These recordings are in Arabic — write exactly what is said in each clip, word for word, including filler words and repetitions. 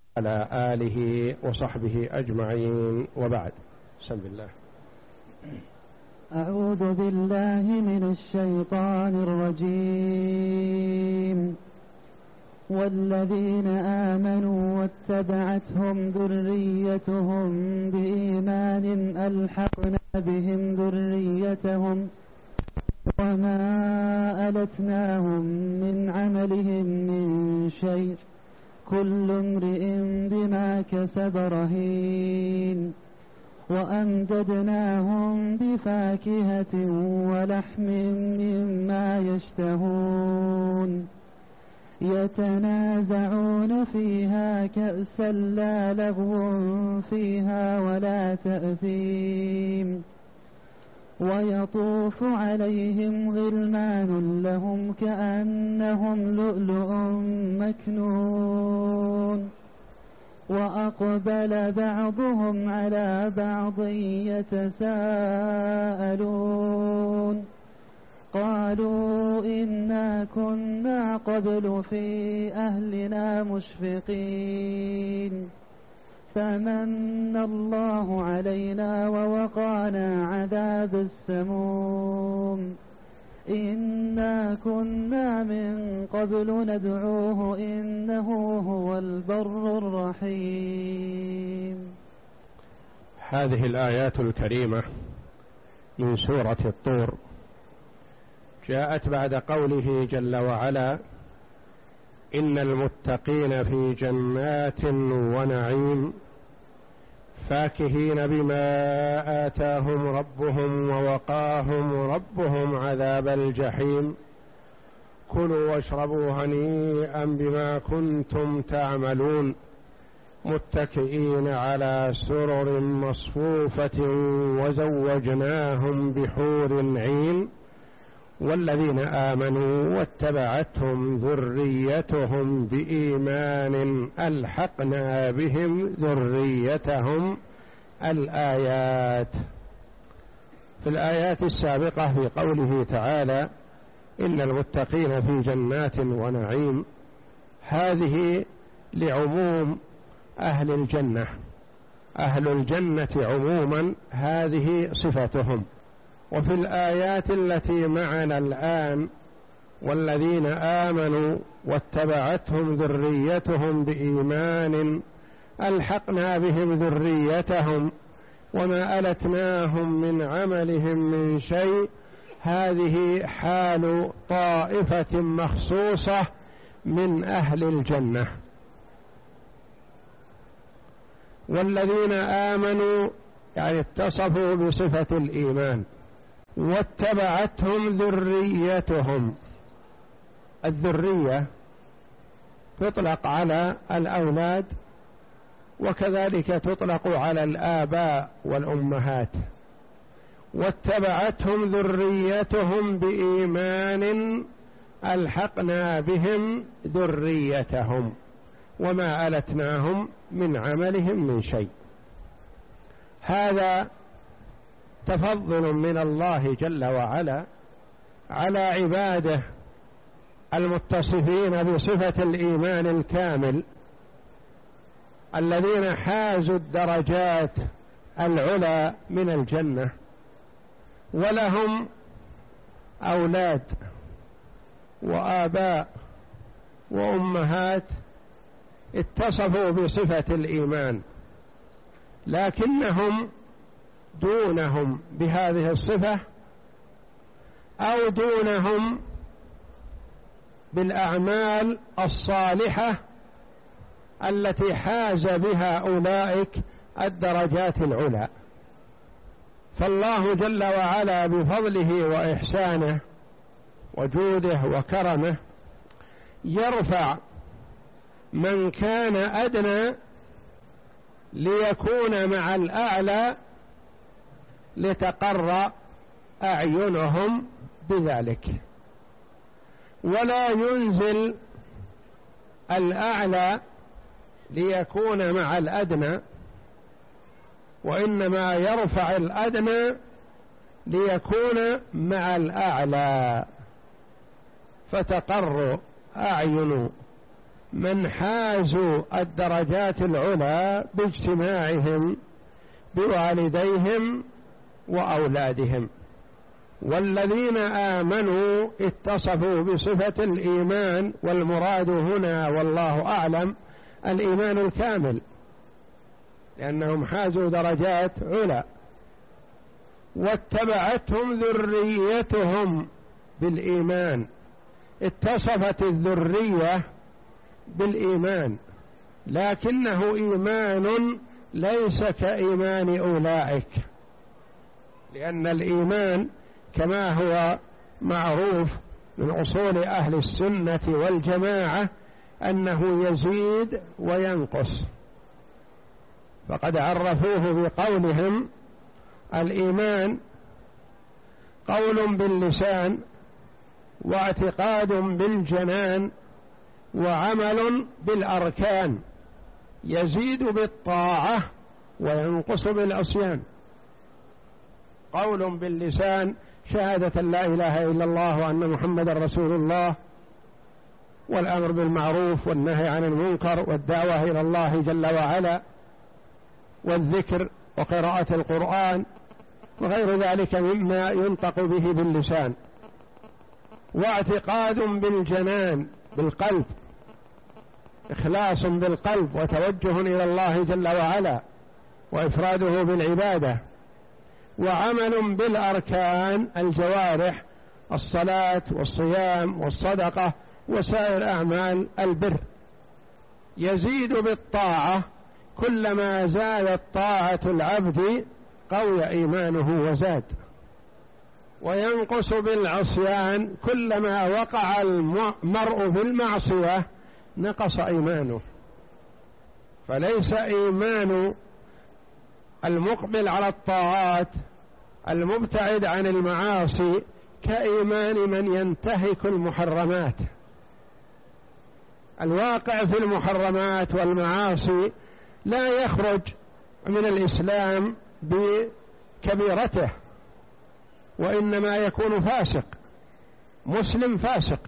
على آله وصحبه أجمعين، وبعد. بسم الله. أعوذ بالله من الشيطان الرجيم. والذين آمنوا واتبعتهم ذريتهم بإيمان ألحقنا بهم ذريتهم وما ألتناهم من عملهم من شيء كل امرئ بما كسب رهين وأمددناهم بفاكهة ولحم مما يشتهون يتنازعون فيها كأسا لا لغو فيها ولا تأثيم ويطوف عليهم غلمان لهم كأنهم لؤلؤ مكنون وأقبل بعضهم على بعض يتساءلون قالوا إنا كنا قبل في أهلنا مشفقين فمن الله علينا ووقانا عذاب السموم إنا كنا من قبل ندعوه إنه هو البر الرحيم. هذه الآيات الكريمة من سورة الطور جاءت بعد قوله جل وعلا: إن المتقين في جنات ونعيم فاكهين بما آتاهم ربهم ووقاهم ربهم عذاب الجحيم كلوا واشربوا هنيئا بما كنتم تعملون متكئين على سرر مصفوفة وزوجناهم بحور عين والذين آمنوا واتبعتهم ذريتهم بإيمان ألحقنا بهم ذريتهم. الآيات. في الآيات السابقة في قوله تعالى: إن المتقين في جنات ونعيم، هذه لعموم أهل الجنة، أهل الجنة عموما هذه صفتهم. وفي الآيات التي معنا الآن: والذين آمنوا واتبعتهم ذريتهم بإيمان ألحقنا بهم ذريتهم وما ألتناهم من عملهم من شيء، هذه حال طائفة مخصوصة من أهل الجنة. والذين آمنوا يعني اتصفوا بصفة الإيمان، واتبعتهم ذريتهم. الذرية تطلق على الأولاد وكذلك تطلق على الآباء والأمهات. واتبعتهم ذريتهم بإيمان ألحقنا بهم ذريتهم وما ألتناهم من عملهم من شيء. هذا تفضل من الله جل وعلا على عباده المتصفين بصفة الإيمان الكامل، الذين حازوا الدرجات العلى من الجنة، ولهم أولاد وآباء وأمهات اتصفوا بصفة الإيمان، لكنهم دونهم بهذه الصفة أو دونهم بالأعمال الصالحة التي حاز بها أولئك الدرجات العلى. فالله جل وعلا بفضله وإحسانه وجوده وكرمه يرفع من كان أدنى ليكون مع الأعلى لتقر أعينهم بذلك، ولا ينزل الأعلى ليكون مع الأدنى، وإنما يرفع الأدنى ليكون مع الأعلى فتقر أعين من حازوا الدرجات العلى باجتماعهم بوالديهم وأولادهم. والذين آمنوا اتصفوا بصفة الإيمان، والمراد هنا والله أعلم الإيمان الكامل، لأنهم حازوا درجات علا. واتبعتهم ذريتهم بالإيمان، اتصفت الذرية بالإيمان، لكنه إيمان ليس كإيمان أولئك، لأن الإيمان كما هو معروف من أصول أهل السنة والجماعة أنه يزيد وينقص، فقد عرفوه بقولهم الإيمان قول باللسان واعتقاد بالجنان وعمل بالأركان، يزيد بالطاعة وينقص بالعصيان. قول باللسان شهادة لا إله إلا الله وأن محمد رسول الله، والأمر بالمعروف والنهي عن المنكر والدعوة إلى الله جل وعلا، والذكر وقراءة القرآن وغير ذلك مما ينطق به باللسان. واعتقاد بالجنان بالقلب، إخلاص بالقلب وتوجه إلى الله جل وعلا وإفراده بالعبادة. وعمل بالأركان الجوارح، الصلاة والصيام والصدقة وسائر أعمال البر. يزيد بالطاعة، كلما زادت طاعة العبد قوي إيمانه وزاد. وينقص بالعصيان، كلما وقع المرء في المعصية نقص إيمانه. فليس إيمان المقبل على الطاعات المبتعد عن المعاصي كإيمان من ينتهك المحرمات. الواقع في المحرمات والمعاصي لا يخرج من الإسلام بكبيرته، وإنما يكون فاسق، مسلم فاسق.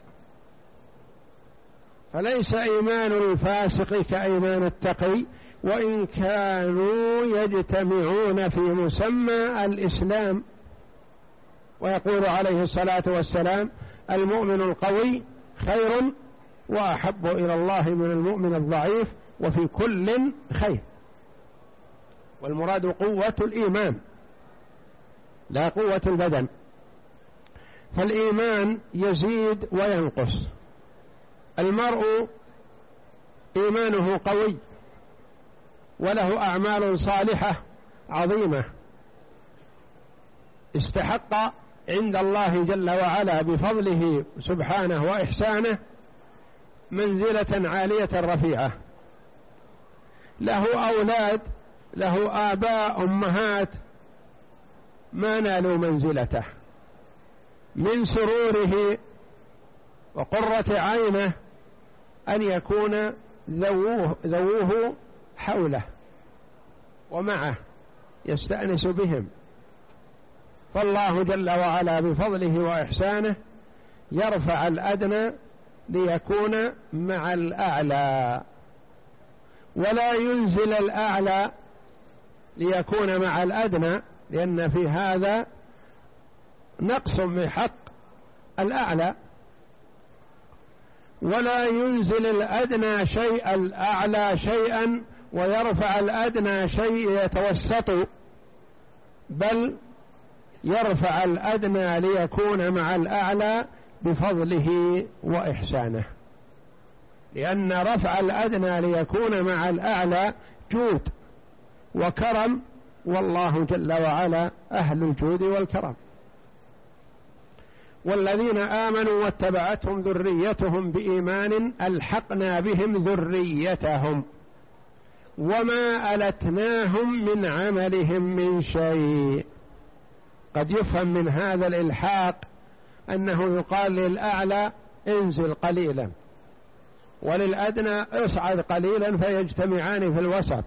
فليس إيمان الفاسق كإيمان التقي، وإن كانوا يجتمعون في مسمى الإسلام. ويقول عليه الصلاة والسلام المؤمن القوي خير وأحب إلى الله من المؤمن الضعيف وفي كل خير. والمراد قوة الإيمان لا قوة البدن. فالإيمان يزيد وينقص. المرء إيمانه قوي وله أعمال صالحة عظيمة، استحق عند الله جل وعلا بفضله سبحانه وإحسانه منزلة عالية رفيعة. له أولاد، له آباء أمهات ما نالوا منزلته. من سروره وقرة عينه أن يكون ذووه, ذووه حوله ومعه يستأنس بهم. فالله جل وعلا بفضله وإحسانه يرفع الأدنى ليكون مع الأعلى، ولا ينزل الأعلى ليكون مع الأدنى، لأن في هذا نقص بحق الأعلى. ولا ينزل الأدنى شيء الأعلى شيئا ويرفع الأدنى شيء يتوسط، بل يرفع الأدنى ليكون مع الأعلى بفضله وإحسانه. لأن رفع الأدنى ليكون مع الأعلى جود وكرم، والله جل وعلا أهل الجود والكرم. والذين آمنوا واتبعتهم ذريتهم بإيمان ألحقنا بهم ذريتهم وما ألتناهم من عملهم من شيء. قد يفهم من هذا الإلحاق أنه يقال للأعلى انزل قليلا وللأدنى اصعد قليلا فيجتمعان في الوسط،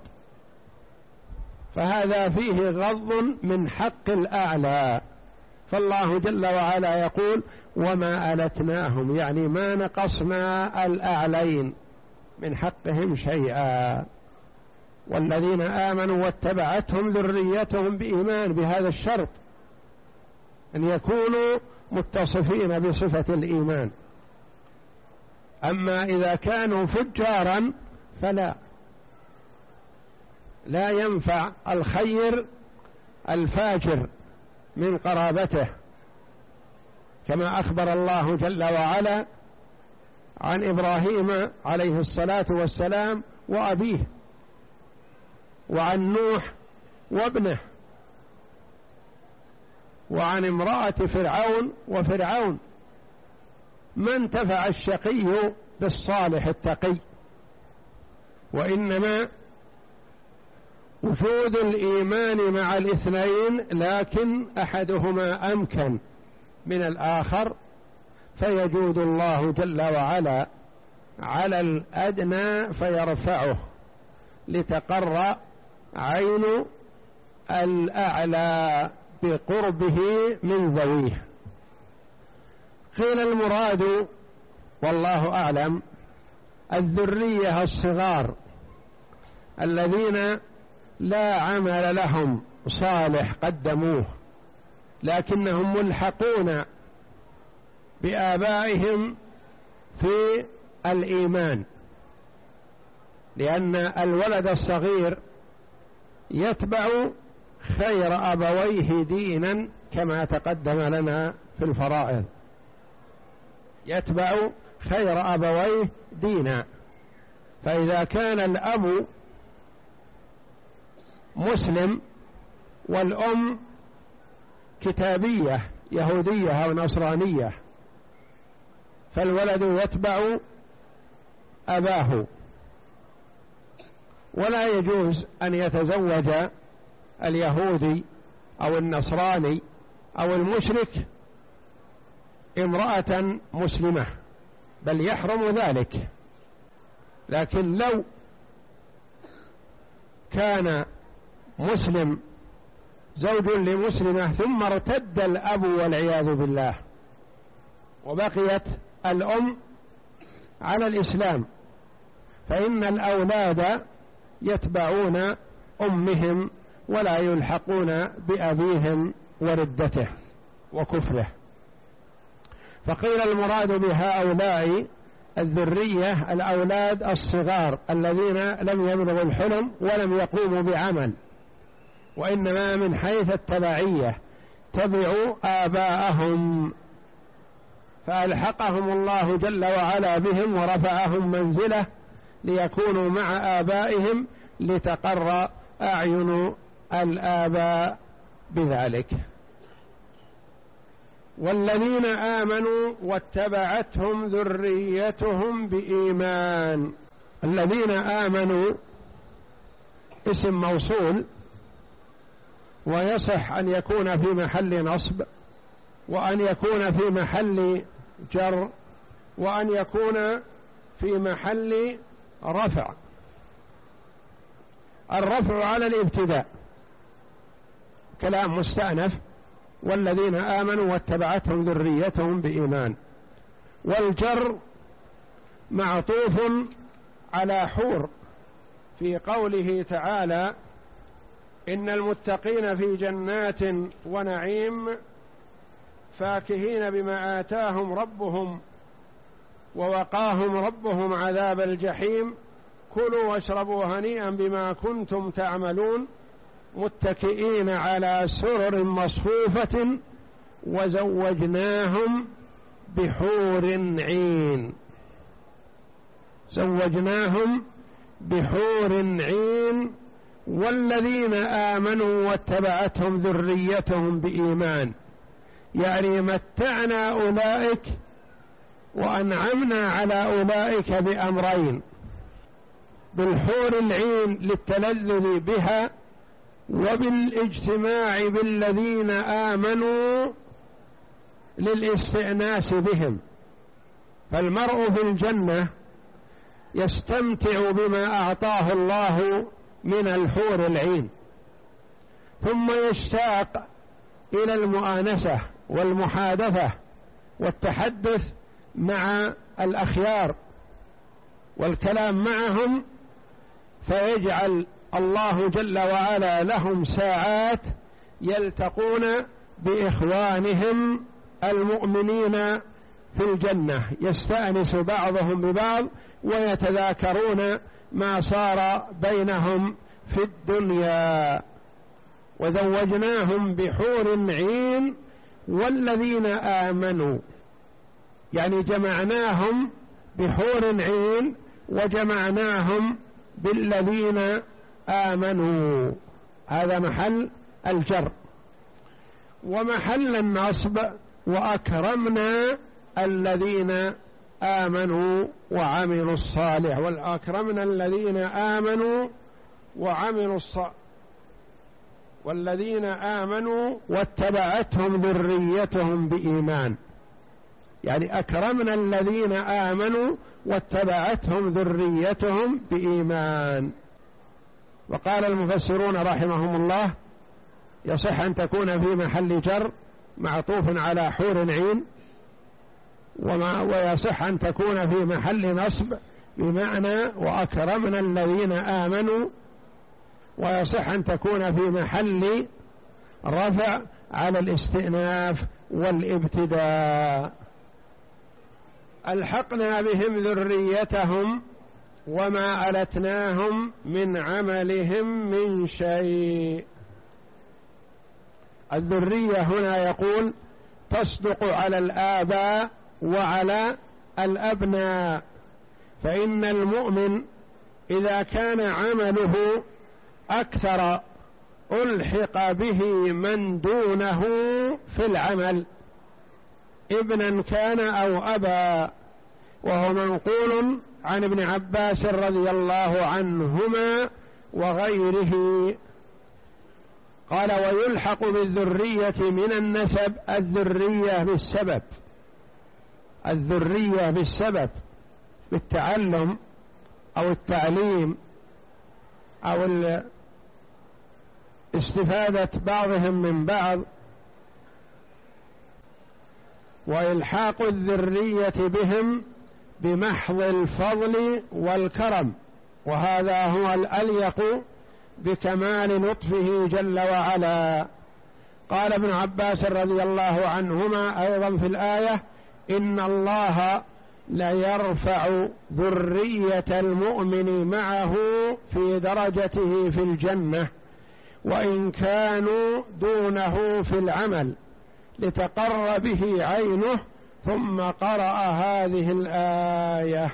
فهذا فيه غض من حق الأعلى. فالله جل وعلا يقول وما ألتناهم، يعني ما نقصنا الأعلين من حقهم شيئا. والذين آمنوا واتبعتهم ذريتهم بإيمان، بهذا الشرط أن يكونوا متصفين بصفة الإيمان. أما إذا كانوا فجارا فلا لا ينفع الخير الفاجر من قرابته، كما أخبر الله جل وعلا عن إبراهيم عليه الصلاة والسلام وأبيه، وعن نوح وابنه، وعن امرأة فرعون وفرعون. ما انتفع الشقي بالصالح التقي، وإنما وجود الإيمان مع الاثنين، لكن أحدهما أمكن من الآخر، فيجود الله جل وعلا على الأدنى فيرفعه لتقر عين الأعلى بقربه من ذويه. قيل المراد والله أعلم الذرية الصغار الذين لا عمل لهم صالح قدموه، لكنهم ملحقون بآبائهم في الإيمان، لأن الولد الصغير يتبع خير أبويه دينا كما تقدم لنا في الفرائض، يتبع خير أبويه دينا. فإذا كان الأب مسلم والأم كتابية يهودية أو نصرانية، فالولد يتبع أباه، ولا يجوز أن يتزوج اليهودي أو النصراني أو المشرك امرأة مسلمة، بل يحرم ذلك. لكن لو كان مسلم زوج لمسلمة ثم ارتد الأب والعياذ بالله، وبقيت الأم على الإسلام، فإن الأولاد يتبعون أمهم ولا يلحقون بأبيهم وردته وكفره. فقيل المراد بهؤلاء الذرية الأولاد الصغار الذين لم يبلغوا الحلم ولم يقوموا بعمل، وإنما من حيث التبعية تبعوا آباءهم، فألحقهم الله جل وعلا بهم ورفعهم منزله ليكونوا مع آبائهم لتقر أعين الآباء بذلك. والذين آمنوا واتبعتهم ذريتهم بإيمان. الذين آمنوا اسم موصول، ويصح أن يكون في محل نصب، وأن يكون في محل جر، وأن يكون في محل رفع. الرفع على الابتداء كلام مستأنف، والذين آمنوا واتبعتهم ذريتهم بإيمان. والجر معطوف على حور في قوله تعالى إن المتقين في جنات ونعيم فاكهين بما آتاهم ربهم ووقاهم ربهم عذاب الجحيم كلوا واشربوا هنيئا بما كنتم تعملون متكئين على سرر مصفوفة وزوجناهم بحور عين. زوجناهم بحور عين. والذين آمنوا واتبعتهم ذريتهم بإيمان، يعني متعنا أولئك وأنعمنا على أولئك بأمرين: بالحور العين للتلذذ بها، وبالاجتماع بالذين آمنوا للاستئناس بهم. فالمرء في الجنة يستمتع بما أعطاه الله من الحور العين، ثم يشتاق إلى المؤانسة والمحادثة والتحدث مع الأخيار والكلام معهم، فيجعل الله جل وعلا لهم ساعات يلتقون بإخوانهم المؤمنين في الجنة، يستأنس بعضهم ببعض ويتذاكرون ما صار بينهم في الدنيا. وزوجناهم بحور عين والذين آمنوا، يعني جمعناهم بحور عين وجمعناهم بالذين آمنوا، هذا محل الجر. ومحل النصب وأكرمنا الذين آمنوا وعملوا الصالح، والأكرمنا الذين آمنوا وعملوا الصالح والذين آمنوا واتبعتهم ذريتهم بإيمان، يعني أكرمنا الذين آمنوا واتبعتهم ذريتهم بإيمان. وقال المفسرون رحمهم الله يصح أن تكون في محل جر معطوف على حور عين، وما ويصح أن تكون في محل نصب بمعنى وأكرمنا الذين آمنوا، ويصح أن تكون في محل رفع على الاستئناف والابتداء. ألحقنا بهم ذريتهم وما ألتناهم من عملهم من شيء. الذرية هنا يقول تصدق على الآباء وعلى الأبناء، فإن المؤمن إذا كان عمله أكثر ألحق به من دونه في العمل، ابنا كان أو أبا، وهو منقول عن ابن عباس رضي الله عنهما وغيره. قال ويلحق بالذرية من النسب الذرية بالسبب، الذرية بالسبب بالتعلم أو التعليم أو استفادة بعضهم من بعض. وإلحاق الذرية بهم بمحض الفضل والكرم، وهذا هو الأليق بكمال لطفه جل وعلا. قال ابن عباس رضي الله عنهما أيضا في الآية إن الله لا يرفع ذرية المؤمن معه في درجته في الجنة وإن كانوا دونه في العمل لتقر به عينه، ثم قرأ هذه الآية.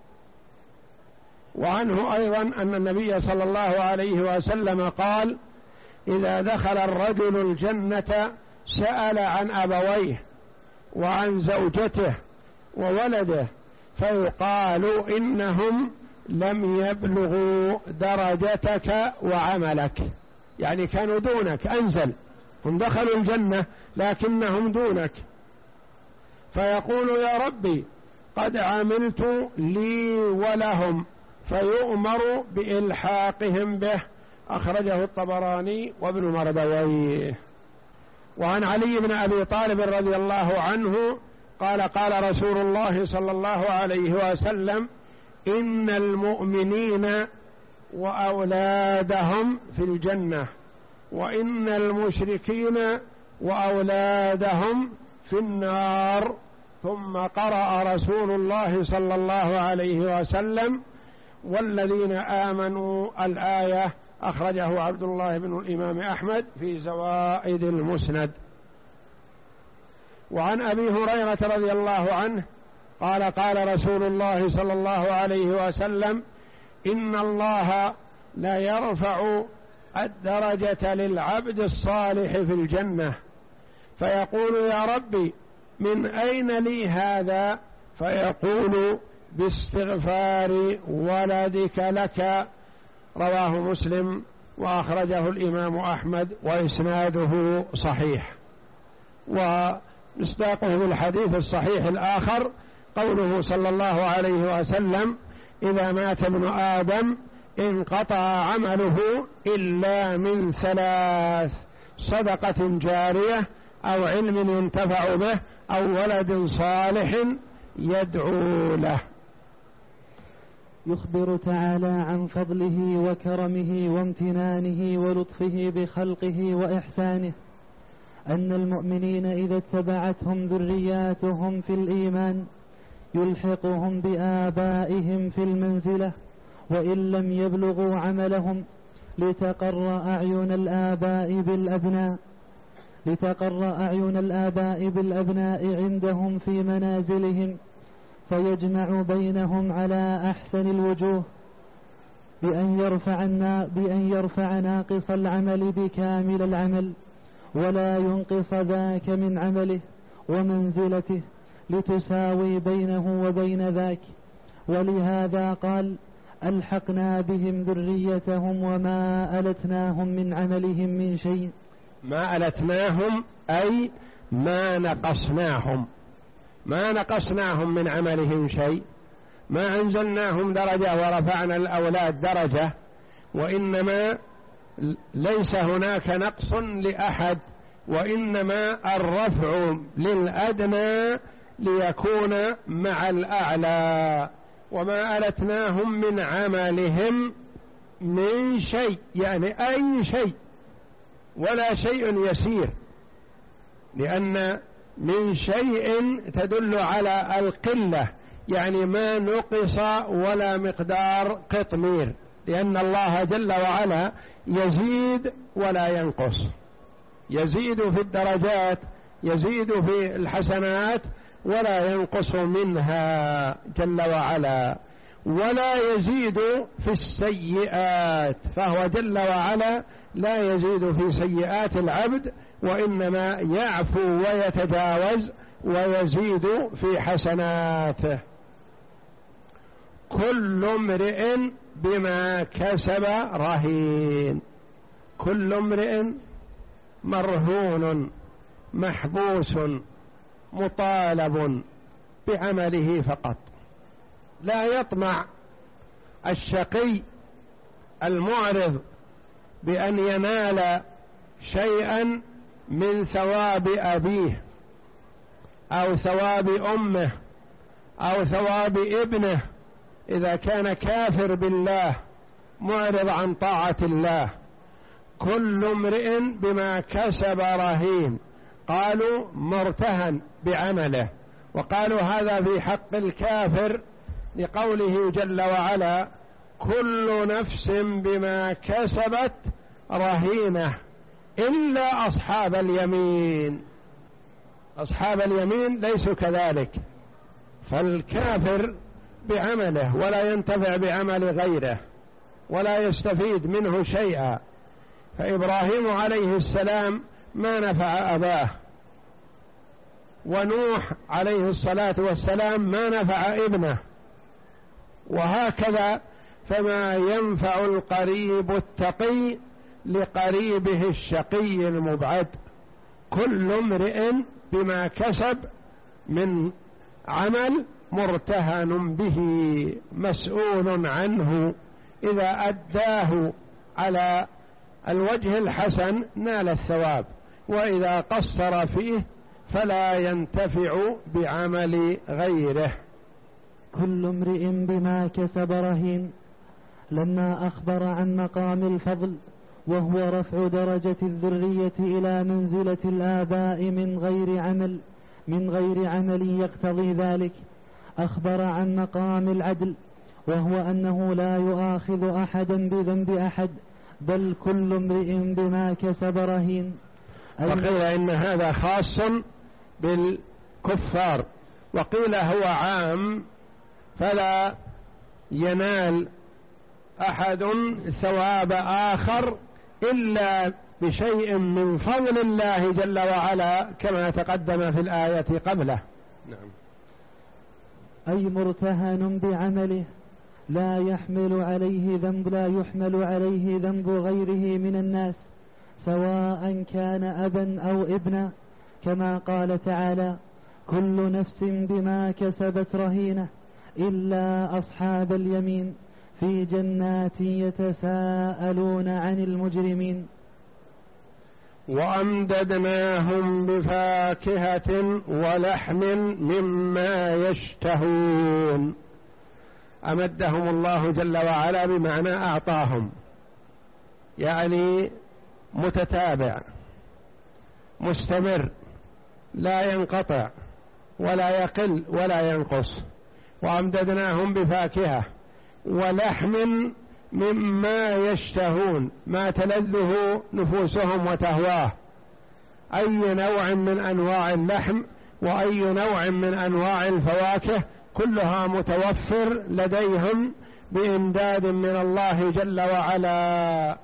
وعنه أيضا أن النبي صلى الله عليه وسلم قال إذا دخل الرجل الجنة سأل عن أبويه وعن زوجته وولده فيقال إنهم لم يبلغوا درجتك وعملك، يعني كانوا دونك، أنزل، هم دخلوا الجنة لكنهم دونك، فيقول يا ربي قد عملت لي ولهم، فيؤمر بإلحاقهم به. أخرجه الطبراني وابن مردويه. وعن علي بن أبي طالب رضي الله عنه قال قال رسول الله صلى الله عليه وسلم إن المؤمنين وأولادهم في الجنة وإن المشركين وأولادهم في النار. ثم قرأ رسول الله صلى الله عليه وسلم والذين آمنوا الآية. أخرجه عبد الله بن الإمام أحمد في زوائد المسند. وعن أبي هريرة رضي الله عنه قال قال رسول الله صلى الله عليه وسلم إن الله لا يرفع الدرجة للعبد الصالح في الجنة فيقول يا ربي من أين لي هذا؟ فيقول باستغفار ولدك لك. رواه مسلم وأخرجه الإمام أحمد وإسناده صحيح. ومصداقه بالحديث الصحيح الآخر قوله صلى الله عليه وسلم إذا مات ابن آدم انقطع عمله إلا من ثلاث: صدقة جارية أو علم ينتفع به أو ولد صالح يدعو له. يخبر تعالى عن فضله وكرمه وامتنانه ولطفه بخلقه وإحسانه، أن المؤمنين إذا اتبعتهم ذرياتهم في الإيمان يلحقهم بآبائهم في المنزلة وإن لم يبلغوا عملهم، لتقر أعين الآباء بالأبناء لتقر أعين الآباء بالأبناء عندهم في منازلهم، فيجمع بينهم على أحسن الوجوه بأن يرفع, بأن يرفع ناقص العمل بكامل العمل ولا ينقص ذاك من عمله ومنزلته، لتساوي بينه وبين ذاك. ولهذا قال: ألحقنا بهم ذريتهم وما ألتناهم من عملهم من شيء. ما ألتناهم أي ما نقصناهم، ما نقصناهم من عملهم شيء، ما أنزلناهم درجة ورفعنا الأولاد درجة، وإنما ليس هناك نقص لأحد، وإنما الرفع للأدنى ليكون مع الأعلى. وما ألتناهم من عملهم من شيء، يعني أي شيء ولا شيء يسير، لأن من شيء تدل على القلة، يعني ما نقص ولا مقدار قطمير، لأن الله جل وعلا يزيد ولا ينقص، يزيد في الدرجات، يزيد في الحسنات ولا ينقص منها جل وعلا، ولا يزيد في السيئات، فهو جل وعلا لا يزيد في سيئات العبد، وإنما يعفو ويتجاوز ويزيد في حسناته. كل امرئ بما كسب رهين، كل امرئ مرهون محبوس مطالب بعمله فقط. لا يطمع الشقي المعرض بأن ينال شيئا من ثواب أبيه أو ثواب أمه أو ثواب ابنه إذا كان كافر بالله معرض عن طاعة الله. كل امرئ بما كسب رهين، قالوا مرتهن بعمله، وقالوا هذا في حق الكافر لقوله جل وعلا: كل نفس بما كسبت رهينة إلا أصحاب اليمين. أصحاب اليمين ليسوا كذلك، فالكافر بعمله ولا ينتفع بعمل غيره ولا يستفيد منه شيئا. فإبراهيم عليه السلام ما نفع أباه، ونوح عليه الصلاة والسلام ما نفع ابنه، وهكذا. فما ينفع القريب التقي لقريبه الشقي المبعد. كل امرئ بما كسب من عمل مرتهن به مسؤول عنه، إذا أداه على الوجه الحسن نال الثواب، وإذا قصر فيه فلا ينتفع بعمل غيره. كل امرئ بما كسب رهين، لما أخبر عن مقام الفضل وهو رفع درجة الذرية إلى منزلة الآباء من غير عمل من غير عمل يقتضي ذلك، أخبر عن مقام العدل وهو أنه لا يؤاخذ أحدا بذنب أحد، بل كل امرئ بما كسب رهين. وقيل إن هذا خاص بالكفار، وقيل هو عام، فلا ينال أحد ثواب آخر إلا بشيء من فضل الله جل وعلا كما تقدم في الآية قبله. نعم. أي مرتهن بعمله لا يحمل عليه ذنب لا يحمل عليه ذنب غيره من الناس، سواء كان أبا أو ابنا، كما قال تعالى: كل نفس بما كسبت رهينة إلا أصحاب اليمين في جنات يتساءلون عن المجرمين. وأمددناهم بفاكهة ولحم مما يشتهون. أمدهم الله جل وعلا بمعنى أعطاهم، يعني متتابع مستمر لا ينقطع ولا يقل ولا ينقص. وأمددناهم بفاكهة ولحم مما يشتهون، ما تلذه نفوسهم وتهواه، أي نوع من أنواع اللحم وأي نوع من أنواع الفواكه كلها متوفر لديهم بإمداد من الله جل وعلا.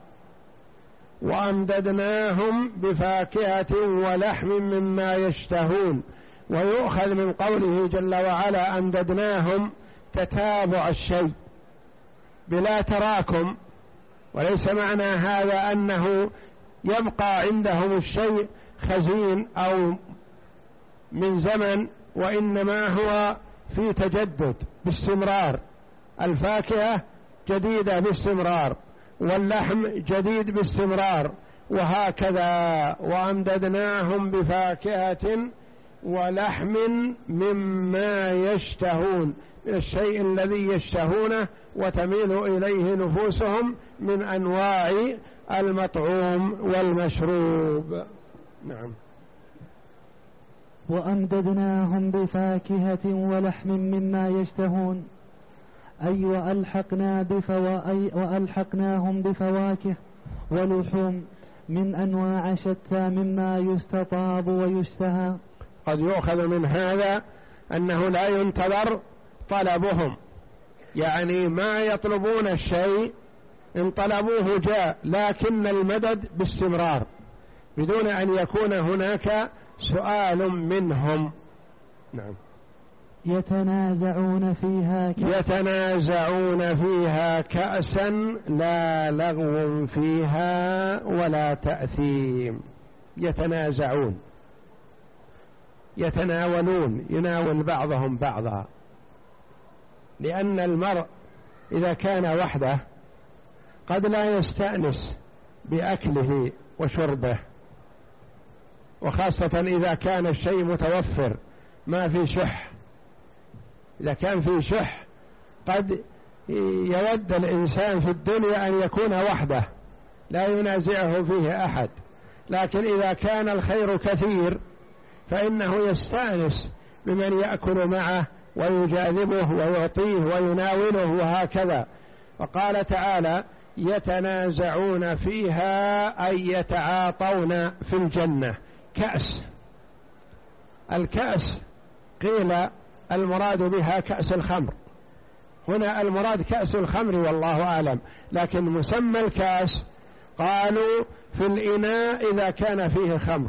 وأمددناهم بفاكهة ولحم مما يشتهون، ويؤخذ من قوله جل وعلا أمددناهم تتابع الشيء بلا تراكم، وليس معنى هذا أنه يبقى عندهم الشيء خزين أو من زمن، وإنما هو في تجدد باستمرار، الفاكهة جديدة باستمرار واللحم جديد باستمرار، وهكذا. وأمددناهم بفاكهة ولحم مما يشتهون، من الشيء الذي يشتهونه وتميل إليه نفوسهم من أنواع المطعوم والمشروب. نعم. وأمددناهم بفاكهة ولحم مما يشتهون، أي وألحقنا بفوا... أي وألحقناهم بفواكه ولحوم من أنواع شتى مما يستطاب ويشتهى. قد يؤخذ من هذا أنه لا ينتظر طلبهم، يعني ما يطلبون الشيء إن طلبوه جاء، لكن المدد باستمرار بدون أن يكون هناك سؤال منهم. نعم. يتنازعون فيها كأسا يتنازعون فيها كأسا لا لغو فيها ولا تأثيم. يتنازعون، يتناولون، يناول بعضهم بعضا، لأن المرء إذا كان وحده قد لا يستأنس بأكله وشربه، وخاصة إذا كان الشيء متوفر ما في شح. إذا كان في شح قد يود الإنسان في الدنيا أن يكون وحده لا ينازعه فيه أحد، لكن إذا كان الخير كثير فإنه يستأنس بمن يأكل معه ويجاذبه ويعطيه ويناوله وهكذا. وقال تعالى يتنازعون فيها أي يتعاطون في الجنة. كأس، الكأس قيل المراد بها كأس الخمر، هنا المراد كأس الخمر والله أعلم، لكن مسمى الكأس قالوا في الإناء إذا كان فيه خمر.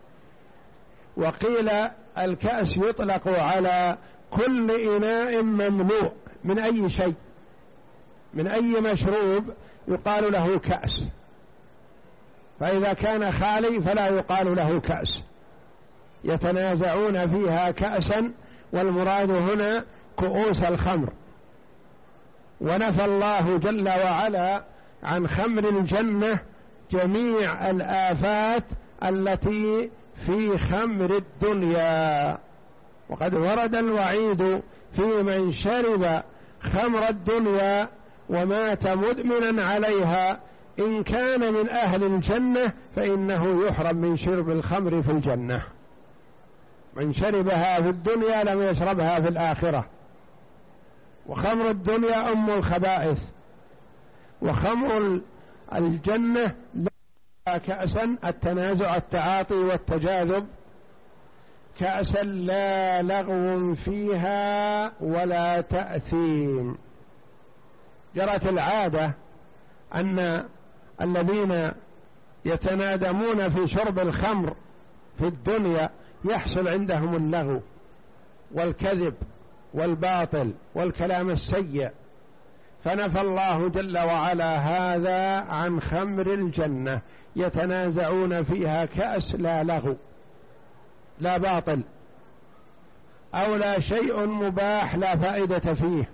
وقيل الكأس يطلق على كل إناء مملوء من أي شيء، من أي مشروب يقال له كأس، فإذا كان خالي فلا يقال له كأس. يتنازعون فيها كأسا، والمراد هنا كؤوس الخمر. ونفى الله جل وعلا عن خمر الجنة جميع الآفات التي في خمر الدنيا، وقد ورد الوعيد في من شرب خمر الدنيا ومات مدمنا عليها، إن كان من أهل الجنة فإنه يحرم من شرب الخمر في الجنة. من شربها في الدنيا لم يشربها في الآخرة. وخمر الدنيا أم الخبائث، وخمر الجنة لا كأسا التنازع التعاطي والتجاذب، كأسا لا لغو فيها ولا تأثيم. جرت العادة أن الذين يتنادمون في شرب الخمر في الدنيا يحصل عندهم اللغو والكذب والباطل والكلام السيء، فنفى الله جل وعلا هذا عن خمر الجنة. يتنازعون فيها كأس لا لغو، لا باطل، أو لا شيء مباح لا فائدة فيه،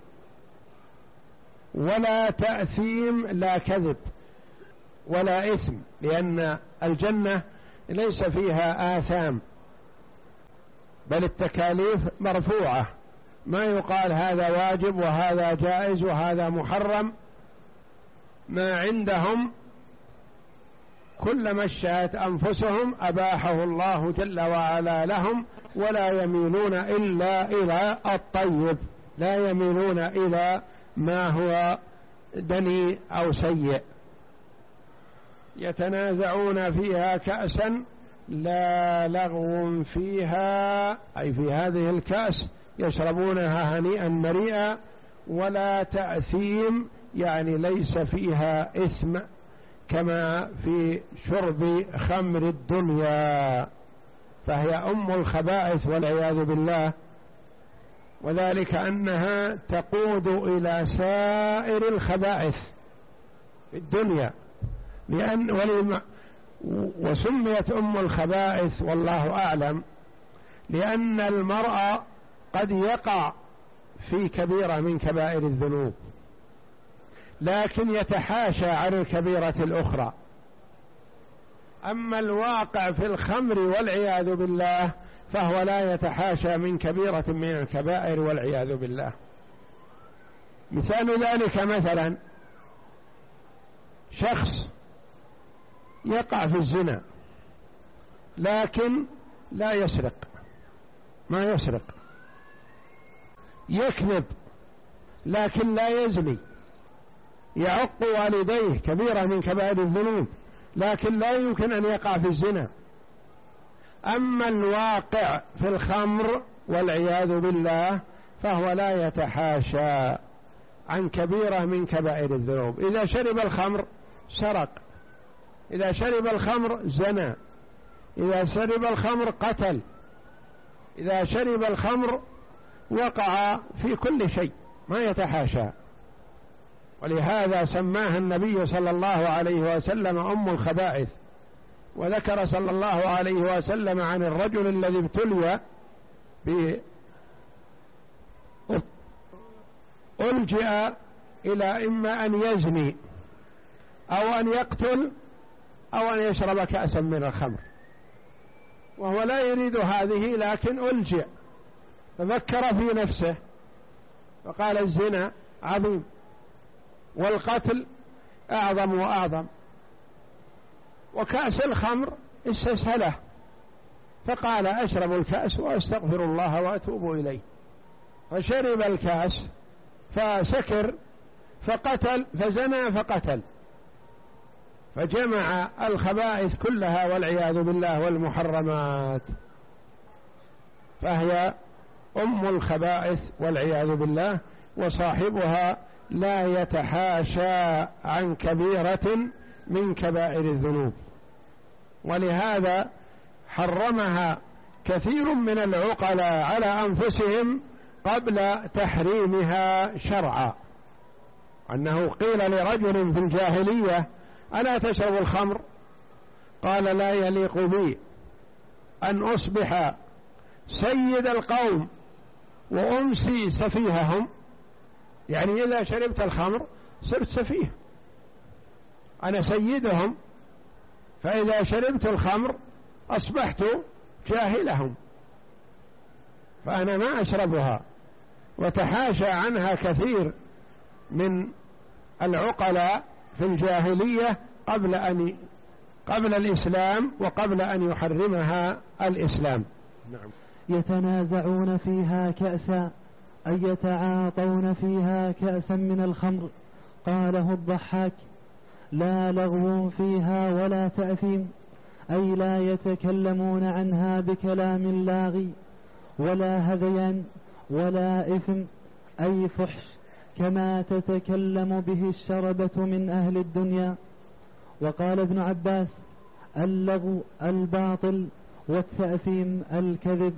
ولا تأثيم، لا كذب ولا إثم، لأن الجنة ليس فيها آثام بل التكاليف مرفوعة ما يقال هذا واجب وهذا جائز وهذا محرم، ما عندهم كل ما اشتهت أنفسهم أباحه الله جل وعلا لهم، ولا يميلون إلا إلى الطيب، لا يميلون إلى ما هو دني أو سيء. يتنازعون فيها كأسا لا لغو فيها، أي في هذه الكأس يشربونها هنيئا مريئا ولا تأثيم، يعني ليس فيها إثم كما في شرب خمر الدنيا، فهي أم الخبائث والعياذ بالله، وذلك أنها تقود إلى سائر الخبائث في الدنيا، لأن ولم وسميت أم الخبائث والله أعلم لأن المرء قد يقع في كبيرة من كبائر الذنوب لكن يتحاشى عن الكبيرة الأخرى. أما الواقع في الخمر والعياذ بالله فهو لا يتحاشى من كبيرة من الكبائر والعياذ بالله. مثال ذلك مثلا شخص يقع في الزنا لكن لا يسرق، ما يسرق، يكذب لكن لا يزني، يعق والديه، كبيرة من كبائر الذنوب، لكن لا يمكن أن يقع في الزنا. أما الواقع في الخمر والعياذ بالله فهو لا يتحاشى عن كبيرة من كبائر الذنوب. إذا شرب الخمر سرق، إذا شرب الخمر زنى، إذا شرب الخمر قتل، إذا شرب الخمر وقع في كل شيء، ما يتحاشى. ولهذا سماها النبي صلى الله عليه وسلم أم الخبائث. وذكر صلى الله عليه وسلم عن الرجل الذي ابتلي ب ألجأ إلى إما أن يزني أو أن يقتل أو أن يشرب كأسا من الخمر، وهو لا يريد هذه لكن ألجأ، ففكر في نفسه فقال الزنا عظيم والقتل أعظم وأعظم، وكأس الخمر استسهله، فقال أشرب الكأس وأستغفر الله وأتوب إليه، فشرب الكأس فسكر فقتل، فزنى فقتل، فجمع الخبائث كلها والعياذ بالله والمحرمات، فهي أم الخبائث والعياذ بالله، وصاحبها لا يتحاشى عن كبيرة من كبائر الذنوب. ولهذا حرمها كثير من العقلاء على أنفسهم قبل تحريمها شرعا، أنه قيل لرجل في الجاهلية ألا تشرب الخمر؟ قال لا يليق بي أن أصبح سيد القوم وأمسي سفيههم، يعني إذا شربت الخمر صرت سفيه، أنا سيدهم، فإذا شربت الخمر أصبحت جاهلهم، فأنا ما أشربها. وتحاشى عنها كثير من العقلاء في الجاهلية قبل أن قبل الإسلام وقبل أن يحرمها الإسلام. نعم. يتنازعون فيها كأسا، أي يتعاطون فيها كأسا من الخمر. قاله الضحاك: لا لغو فيها ولا تأثيم، أي لا يتكلمون عنها بكلام لاغي ولا هذيان ولا إثم، أي فحش، كما تتكلم به الشربة من أهل الدنيا. وقال ابن عباس: اللغو الباطل والتأثيم الكذب.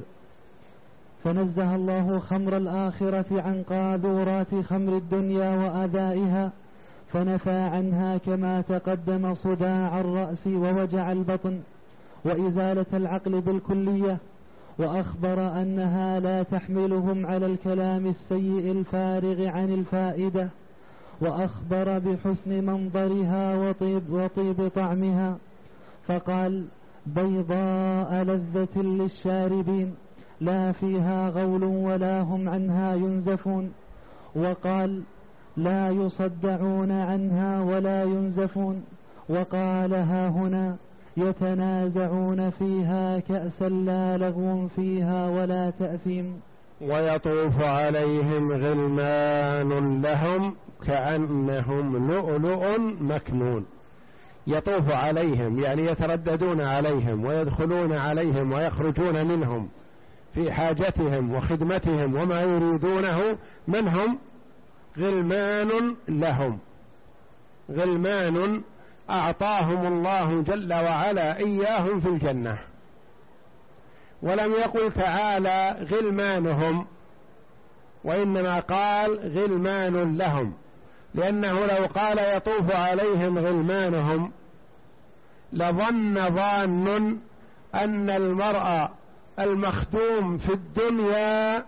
فنزه الله خمر الآخرة عن قاذورات خمر الدنيا وآذائها، فنفى عنها كما تقدم صداع الرأس ووجع البطن وإزالة العقل بالكلية، وأخبر أنها لا تحملهم على الكلام السيء الفارغ عن الفائدة، وأخبر بحسن منظرها وطيب, وطيب طعمها، فقال: بيضاء لذة للشاربين، لا فيها غول ولا هم عنها ينزفون. وقال لا يصدعون عنها ولا ينزفون. وقال ها هنا يتنازعون فيها كأسا لا لغو فيها ولا تأثيم. ويطوف عليهم غلمان لهم كأنهم لؤلؤ مكنون. يطوف عليهم يعني يترددون عليهم ويدخلون عليهم ويخرجون منهم في حاجتهم وخدمتهم وما يريدونه منهم. غلمان لهم، غلمان أعطاهم الله جل وعلا إياهم في الجنة. ولم يقل تعالى غلمانهم، وإنما قال غلمان لهم، لأنه لو قال يطوف عليهم غلمانهم لظن ظان أن المرء المخدوم في الدنيا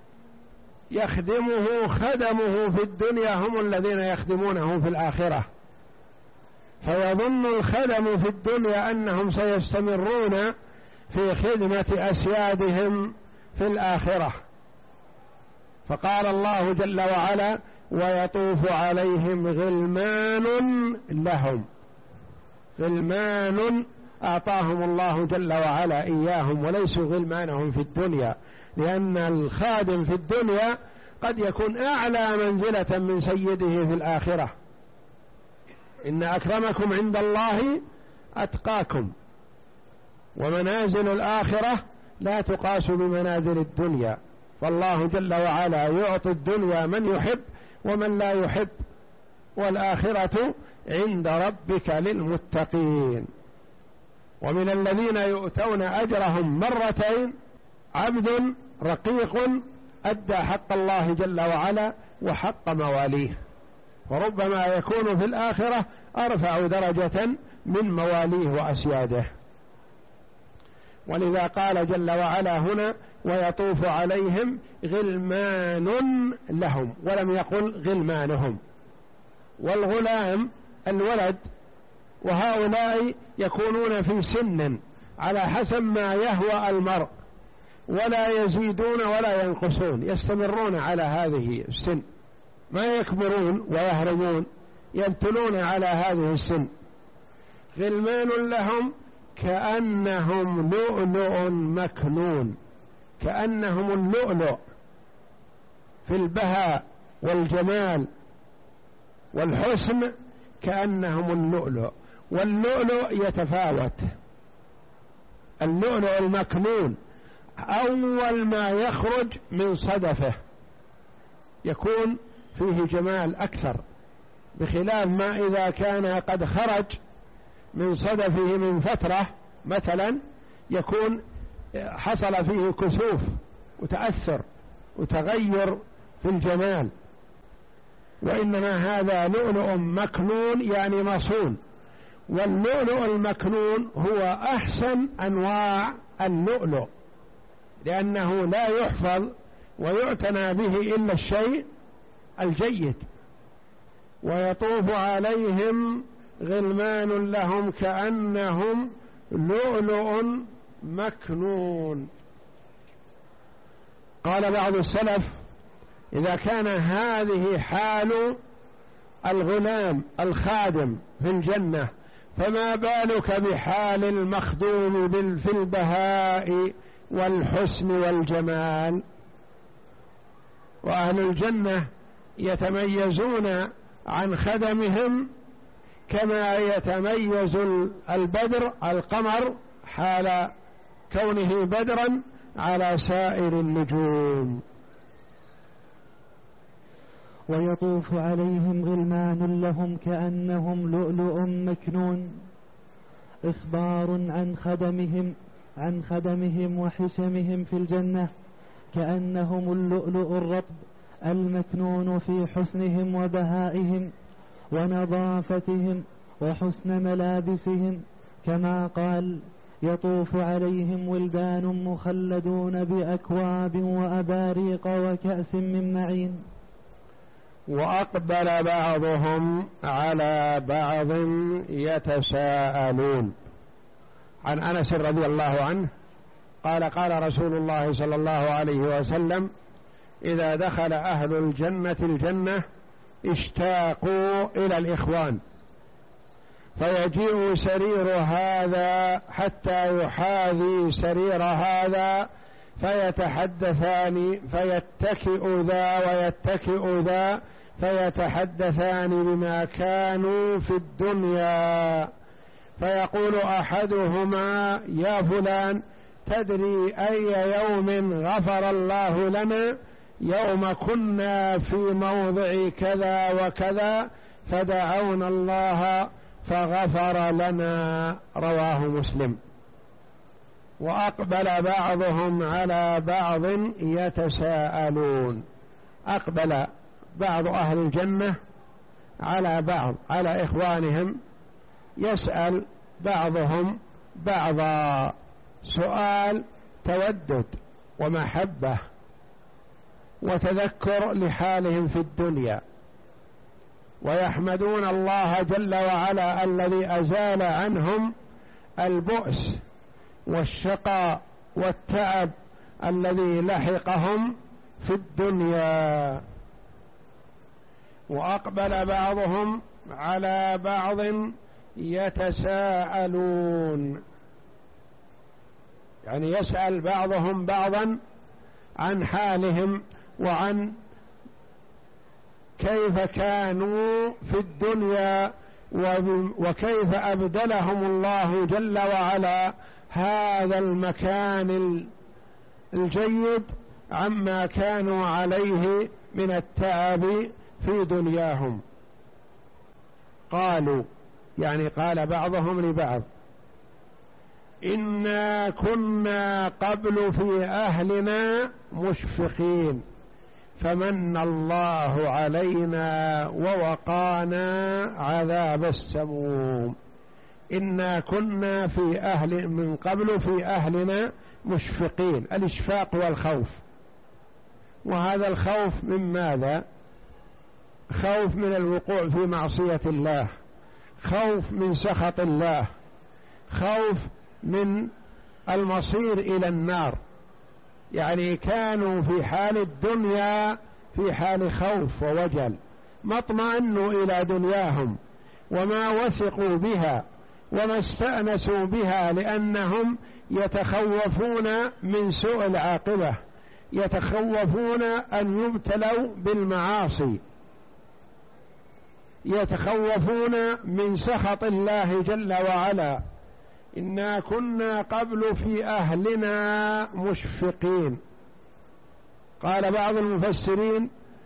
يخدمه خدمه في الدنيا هم الذين يخدمونه في الآخرة، فيظن الخدم في الدنيا أنهم سيستمرون في خدمة أسيادهم في الآخرة. فقال الله جل وعلا ويطوف عليهم غلمان لهم، غلمان أعطاهم الله جل وعلا إياهم وليسوا غلمانهم في الدنيا، لأن الخادم في الدنيا قد يكون أعلى منزلة من سيده في الآخرة. إن أكرمكم عند الله أتقاكم، ومنازل الآخرة لا تقاس بمنازل الدنيا، فالله جل وعلا يعطي الدنيا من يحب ومن لا يحب، والآخرة عند ربك للمتقين. ومن الذين يؤتون أجرهم مرتين عبد رقيق أدى حق الله جل وعلا وحق مواليه، وربما يكون في الآخرة أرفع درجة من مواليه وأسياده. ولذا قال جل وعلا هنا ويطوف عليهم غلمان لهم، ولم يقل غلمانهم. والغلام الولد، وهؤلاء يكونون في سن على حسب ما يهوى المرء، ولا يزيدون ولا ينقصون، يستمرون على هذه السن، ما يكبرون ويهرمون، يبتلون على هذه السن. غلمان لهم كأنهم لؤلؤ مكنون، كأنهم اللؤلؤ في البهاء والجمال والحسن، كأنهم اللؤلؤ. واللؤلؤ يتفاوت، اللؤلؤ المكنون أول ما يخرج من صدفه يكون فيه جمال أكثر، بخلاف ما إذا كان قد خرج من صدفه من فترة مثلا يكون حصل فيه كسوف وتأثر وتغير في الجمال. وإنما هذا لؤلؤ مكنون يعني مصون، واللؤلؤ المكنون هو أحسن أنواع اللؤلؤ، لأنه لا يحفظ ويعتنى به إلا الشيء الجيد. ويطوف عليهم غلمان لهم كأنهم لؤلؤ مكنون. قال بعض السلف إذا كان هذه حال الغلام الخادم في الجنة فما بالك بحال المخدوم في البهاء والحسن والجمال. وأهل الجنة يتميزون عن خدمهم كما يتميز البدر القمر حال كونه بدرا على سائر النجوم. ويطوف عليهم غلمان لهم كأنهم لؤلؤ مكنون، إخبار عن خدمهم عن خدمهم وحشمهم في الجنة، كأنهم اللؤلؤ الرطب المكنون في حسنهم وبهائهم ونظافتهم وحسن ملابسهم، كما قال يطوف عليهم ولدان مخلدون بأكواب وأباريق وكأس من معين. وأقبل بعضهم على بعض يتساءلون. عن أنس رضي الله عنه قال قال رسول الله صلى الله عليه وسلم: إذا دخل أهل الجنة الجنة اشتاقوا إلى الإخوان، فيجيء سرير هذا حتى يحاذي سرير هذا، فيتحدثان، فيتكئ ذا ويتكئ ذا، فيتحدثان بما كانوا في الدنيا، فيقول أحدهما: يا فلان، تدري أي يوم غفر الله لنا؟ يوم كنا في موضع كذا وكذا فدعونا الله فغفر لنا. رواه مسلم. وأقبل بعضهم على بعض يتساءلون، أقبل بعض أهل الجنة على بعض، على إخوانهم، يسأل بعضهم بعضا سؤال تودد ومحبة وتذكر لحالهم في الدنيا، ويحمدون الله جل وعلا الذي أزال عنهم البؤس والشقاء والتعب الذي لحقهم في الدنيا. وأقبل بعضهم على بعض يتساءلون، يعني يسأل بعضهم بعضا عن حالهم وعن كيف كانوا في الدنيا، وكيف أبدلهم الله جل وعلا هذا المكان الجيد عما كانوا عليه من التعب في دنياهم. قالوا، يعني قال بعضهم لبعض: إنا كنا قبل في أهلنا مشفقين فمن الله علينا ووقانا عذاب السموم. إنا كنا في أهل من قبل في أهلنا مشفقين، الإشفاق والخوف. وهذا الخوف من ماذا؟ خوف من الوقوع في معصية الله، خوف من سخط الله، خوف من المصير إلى النار. يعني كانوا في حال الدنيا في حال خوف ووجل، ما اطمأنوا إلى دنياهم وما وثقوا بها وما استأنسوا بها، لأنهم يتخوفون من سوء العاقبة، يتخوفون أن يبتلوا بالمعاصي، يتخوفون من سخط الله جل وعلا. إنا كنا قبل في أهلنا مشفقين. قال بعض المفسرين: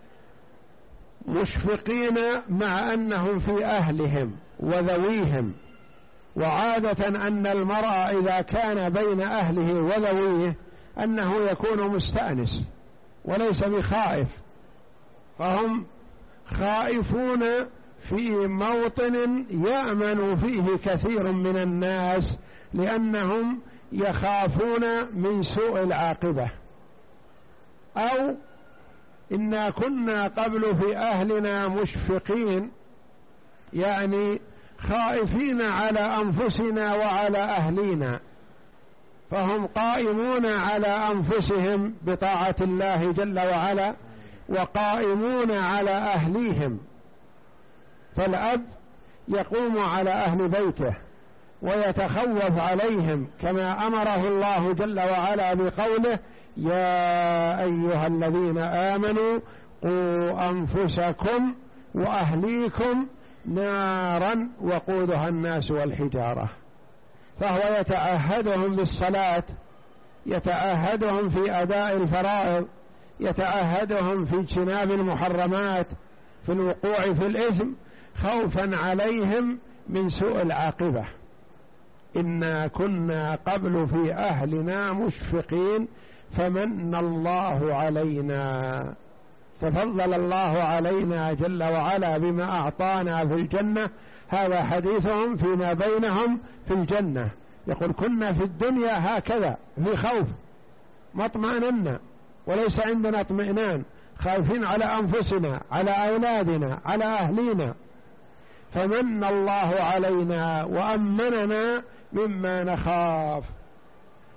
مشفقين مع أنهم في أهلهم وذويهم. وعادة أن المرء إذا كان بين أهله وذويه أنه يكون مستأنس وليس بخائف، فهم خائفون في موطن يأمن فيه كثير من الناس، لأنهم يخافون من سوء العاقبة. أو إنا كنا قبل في أهلنا مشفقين، يعني خائفين على أنفسنا وعلى أهلينا، فهم قائمون على أنفسهم بطاعة الله جل وعلا، وقائمون على أهليهم. فالأب يقوم على أهل بيته ويتخوف عليهم، كما أمره الله جل وعلا بقوله: يا أيها الذين آمنوا قوا أنفسكم وأهليكم نارا وقودها الناس والحجارة. فهو يتعهدهم بالصلاة، يتعهدهم في أداء الفرائض، يتعهدهم في اجتناب المحرمات، في الوقوع في الإثم، خوفا عليهم من سوء العاقبة. إنا كنا قبل في أهلنا مشفقين فمن الله علينا. تفضل الله علينا جل وعلا بما أعطانا في الجنة. هذا حديثهم فيما بينهم في الجنة. يقول: كنا في الدنيا هكذا في خوف، ما اطمأننا وليس عندنا اطمئنان، خايفين على أنفسنا، على أولادنا، على أهلينا، فمن الله علينا وأمننا مما نخاف.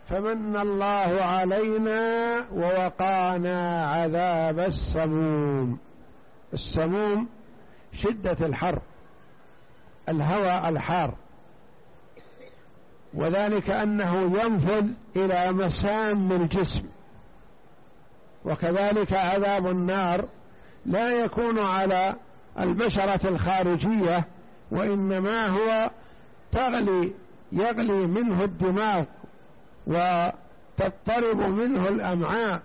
فمن الله علينا ووقانا عذاب السموم. السموم شدة الحر، الهواء الحار، وذلك أنه ينفذ إلى مسام الجسم. وكذلك عذاب النار لا يكون على البشرة الخارجية، وإنما هو تغلي يغلي منه الدماغ وتضطرب منه الأمعاء،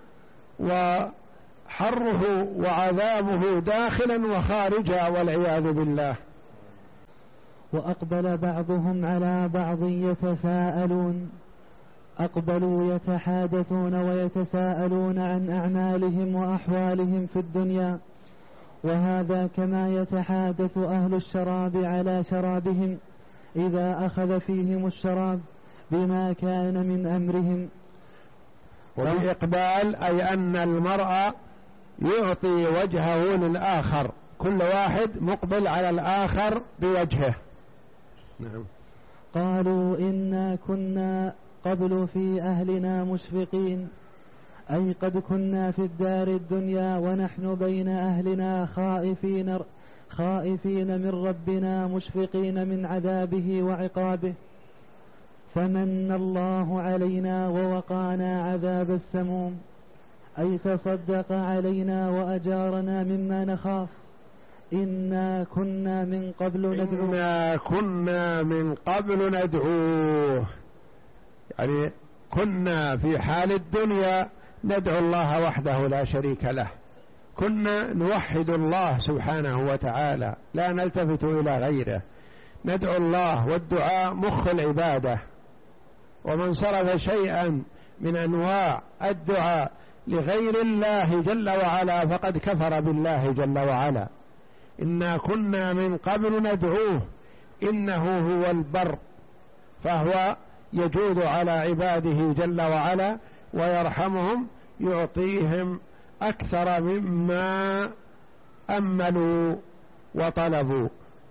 وحره وعذابه داخلا وخارجا والعياذ بالله. وأقبل بعضهم على بعض يتساءلون، أقبلوا يتحادثون ويتساءلون عن أعمالهم وأحوالهم في الدنيا، وهذا كما يتحادث أهل الشراب على شرابهم إذا أخذ فيهم الشراب بما كان من أمرهم. والإقبال أي أن المرء يعطي وجهه للآخر، كل واحد مقبل على الآخر بوجهه. نعم. قالوا إنا كنا قبل في أهلنا مشفقين، أي قد كنا في الدار الدنيا ونحن بين أهلنا خائفين خائفين من ربنا مشفقين من عذابه وعقابه، فمن الله علينا ووقانا عذاب السموم، أي تصدق علينا وأجارنا مما نخاف. إنا كنا من قبل ندعوه إنا كنا من قبل ندعوه، يعني كنا في حال الدنيا ندعو الله وحده لا شريك له، كنا نوحد الله سبحانه وتعالى لا نلتفت إلى غيره، ندعو الله، والدعاء مخ العبادة. ومن صرف شيئا من أنواع الدعاء لغير الله جل وعلا فقد كفر بالله جل وعلا. إنا كنا من قبل ندعوه إنه هو البر، فهو يجود على عباده جل وعلا ويرحمهم، يعطيهم أكثر مما أملوا وطلبوا.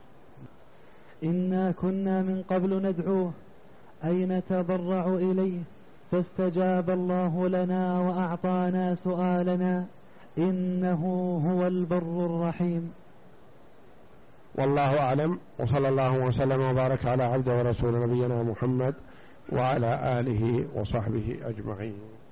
إنا كنا من قبل ندعوه أي نتضرع إليه، فاستجاب الله لنا وأعطانا سؤالنا، إنه هو البر الرحيم. والله أعلم، وصلى الله وسلم وبارك على عبده ورسول نبينا محمد وعلى آله وصحبه أجمعين.